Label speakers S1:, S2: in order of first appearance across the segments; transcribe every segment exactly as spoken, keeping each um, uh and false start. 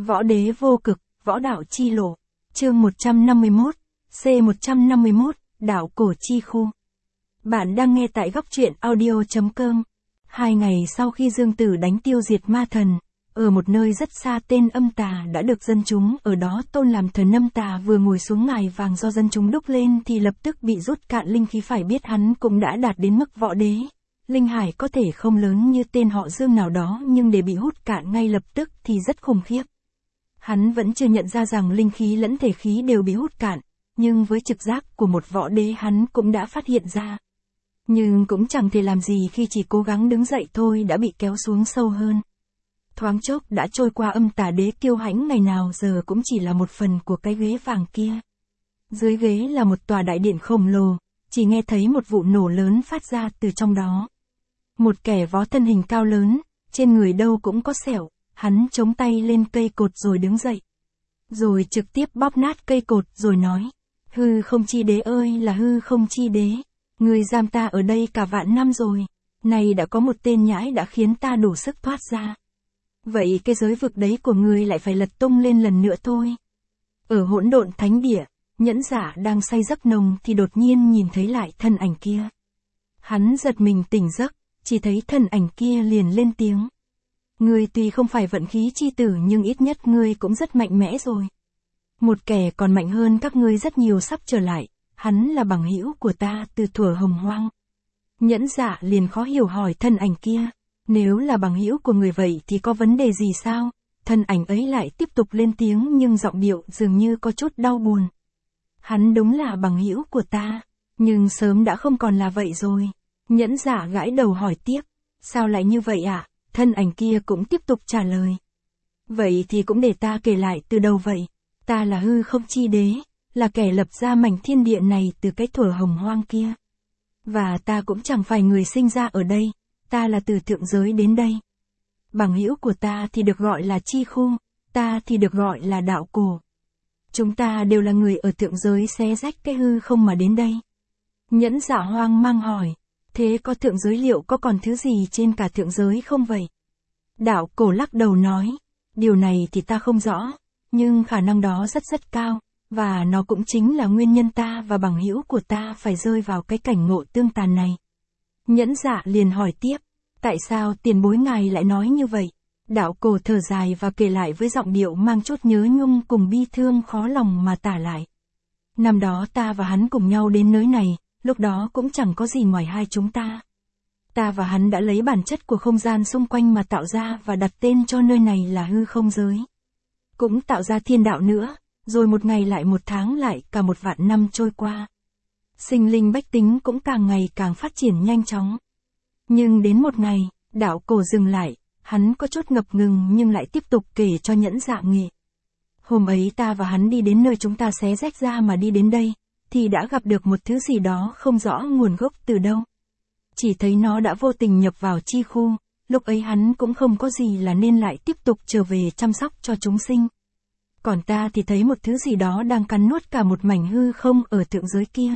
S1: Võ đế vô cực, võ đạo chi lộ. Chương một trăm năm mươi mốt, C một trăm năm mươi mốt, đạo cổ chi khu. Bạn đang nghe tại góc truyện audio chấm com. Hai ngày sau khi Dương Tử đánh tiêu diệt ma thần, ở một nơi rất xa tên Âm Tà đã được dân chúng ở đó tôn làm thần. Âm Tà vừa ngồi xuống ngai vàng do dân chúng đúc lên thì lập tức bị rút cạn linh khí, phải biết hắn cũng đã đạt đến mức võ đế. Linh hải có thể không lớn như tên họ Dương nào đó, nhưng để bị hút cạn ngay lập tức thì rất khủng khiếp. Hắn vẫn chưa nhận ra rằng linh khí lẫn thể khí đều bị hút cạn, nhưng với trực giác của một võ đế hắn cũng đã phát hiện ra. Nhưng cũng chẳng thể làm gì khi chỉ cố gắng đứng dậy thôi đã bị kéo xuống sâu hơn. Thoáng chốc đã trôi qua. Âm Tà đế kiêu hãnh ngày nào giờ cũng chỉ là một phần của cái ghế vàng kia. Dưới ghế là một tòa đại điện khổng lồ, chỉ nghe thấy một vụ nổ lớn phát ra từ trong đó. Một kẻ võ thân hình cao lớn, trên người đâu cũng có sẹo, hắn chống tay lên cây cột rồi đứng dậy. Rồi trực tiếp bóp nát cây cột rồi nói, hư không chi đế ơi là hư không chi đế, người giam ta ở đây cả vạn năm rồi, này đã có một tên nhãi đã khiến ta đủ sức thoát ra. Vậy cái giới vực đấy của ngươi lại phải lật tung lên lần nữa thôi. Ở hỗn độn thánh địa, Nhẫn Giả đang say giấc nồng thì đột nhiên nhìn thấy lại thân ảnh kia. Hắn giật mình tỉnh giấc, chỉ thấy thân ảnh kia liền lên tiếng. Ngươi tuy không phải vận khí chi tử nhưng ít nhất ngươi cũng rất mạnh mẽ rồi. Một kẻ còn mạnh hơn các ngươi rất nhiều sắp trở lại, hắn là bằng hữu của ta từ thuở hồng hoang. Nhẫn Dạ liền khó hiểu hỏi thân ảnh kia, nếu là bằng hữu của người vậy thì có vấn đề gì sao? Thân ảnh ấy lại tiếp tục lên tiếng nhưng giọng điệu dường như có chút đau buồn. Hắn đúng là bằng hữu của ta, nhưng sớm đã không còn là vậy rồi. Nhẫn Giả gãi đầu hỏi tiếp, sao lại như vậy ạ? À? Thân ảnh kia cũng tiếp tục trả lời. Vậy thì cũng để ta kể lại từ đầu vậy. Ta là hư không chi đế, là kẻ lập ra mảnh thiên địa này từ cái thuở hồng hoang kia. Và ta cũng chẳng phải người sinh ra ở đây, ta là từ thượng giới đến đây. Bằng hữu của ta thì được gọi là chi khu, ta thì được gọi là đạo cổ. Chúng ta đều là người ở thượng giới xé rách cái hư không mà đến đây. Nhẫn Giả hoang mang hỏi, thế có thượng giới liệu có còn thứ gì trên cả thượng giới không vậy? Đạo cổ lắc đầu nói, điều này thì ta không rõ, nhưng khả năng đó rất rất cao, và nó cũng chính là nguyên nhân ta và bằng hữu của ta phải rơi vào cái cảnh ngộ tương tàn này. Nhẫn Dạ liền hỏi tiếp, tại sao tiền bối ngài lại nói như vậy? Đạo cổ thở dài và kể lại với giọng điệu mang chút nhớ nhung cùng bi thương khó lòng mà tả lại. Năm đó ta và hắn cùng nhau đến nơi này, lúc đó cũng chẳng có gì ngoài hai chúng ta. Ta và hắn đã lấy bản chất của không gian xung quanh mà tạo ra và đặt tên cho nơi này là hư không giới. Cũng tạo ra thiên đạo nữa, rồi một ngày lại một tháng lại cả một vạn năm trôi qua. Sinh linh bách tính cũng càng ngày càng phát triển nhanh chóng. Nhưng đến một ngày, đạo cổ dừng lại, hắn có chút ngập ngừng nhưng lại tiếp tục kể cho Nhẫn Dạ nghe. Hôm ấy ta và hắn đi đến nơi chúng ta xé rách ra mà đi đến đây, thì đã gặp được một thứ gì đó không rõ nguồn gốc từ đâu. Chỉ thấy nó đã vô tình nhập vào chi khu, lúc ấy hắn cũng không có gì là nên lại tiếp tục trở về chăm sóc cho chúng sinh. Còn ta thì thấy một thứ gì đó đang cắn nuốt cả một mảnh hư không ở thượng giới kia.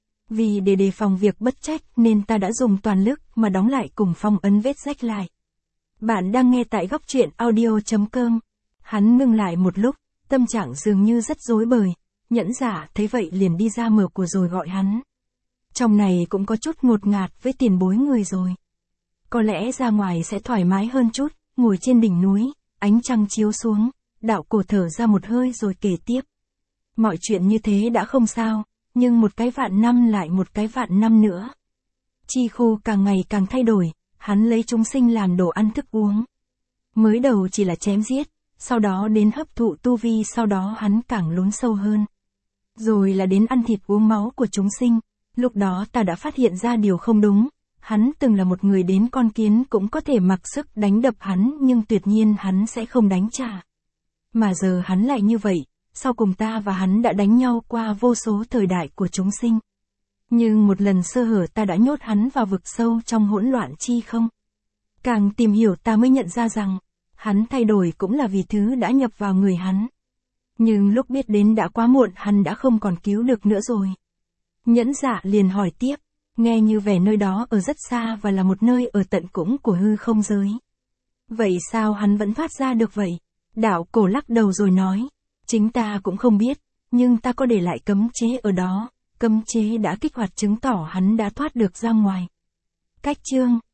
S1: Vì để đề phòng việc bất trách nên ta đã dùng toàn lực mà đóng lại cùng phong ấn vết rách lại. Bạn đang nghe tại góc truyện audio chấm com. Hắn ngừng lại một lúc, tâm trạng dường như rất rối bời. Nhẫn Giả thấy vậy liền đi ra mở cửa rồi gọi hắn. Trong này cũng có chút ngột ngạt với tiền bối người rồi. Có lẽ ra ngoài sẽ thoải mái hơn chút, ngồi trên đỉnh núi, ánh trăng chiếu xuống, đạo cổ thở ra một hơi rồi kể tiếp. Mọi chuyện như thế đã không sao, nhưng một cái vạn năm lại một cái vạn năm nữa. Chi khu càng ngày càng thay đổi, hắn lấy chúng sinh làm đồ ăn thức uống. Mới đầu chỉ là chém giết, sau đó đến hấp thụ tu vi, sau đó hắn càng lún sâu hơn. Rồi là đến ăn thịt uống máu của chúng sinh, lúc đó ta đã phát hiện ra điều không đúng, hắn từng là một người đến con kiến cũng có thể mặc sức đánh đập hắn nhưng tuyệt nhiên hắn sẽ không đánh trả. Mà giờ hắn lại như vậy, sau cùng ta và hắn đã đánh nhau qua vô số thời đại của chúng sinh. Nhưng một lần sơ hở ta đã nhốt hắn vào vực sâu trong hỗn loạn chi không. Càng tìm hiểu ta mới nhận ra rằng, hắn thay đổi cũng là vì thứ đã nhập vào người hắn. Nhưng lúc biết đến đã quá muộn, hắn đã không còn cứu được nữa rồi. Nhẫn Dạ liền hỏi tiếp, nghe như vẻ nơi đó ở rất xa và là một nơi ở tận cùng của hư không giới. Vậy sao hắn vẫn thoát ra được vậy? Đạo cổ lắc đầu rồi nói. Chính ta cũng không biết, nhưng ta có để lại cấm chế ở đó, cấm chế đã kích hoạt chứng tỏ hắn đã thoát được ra ngoài. Cách chương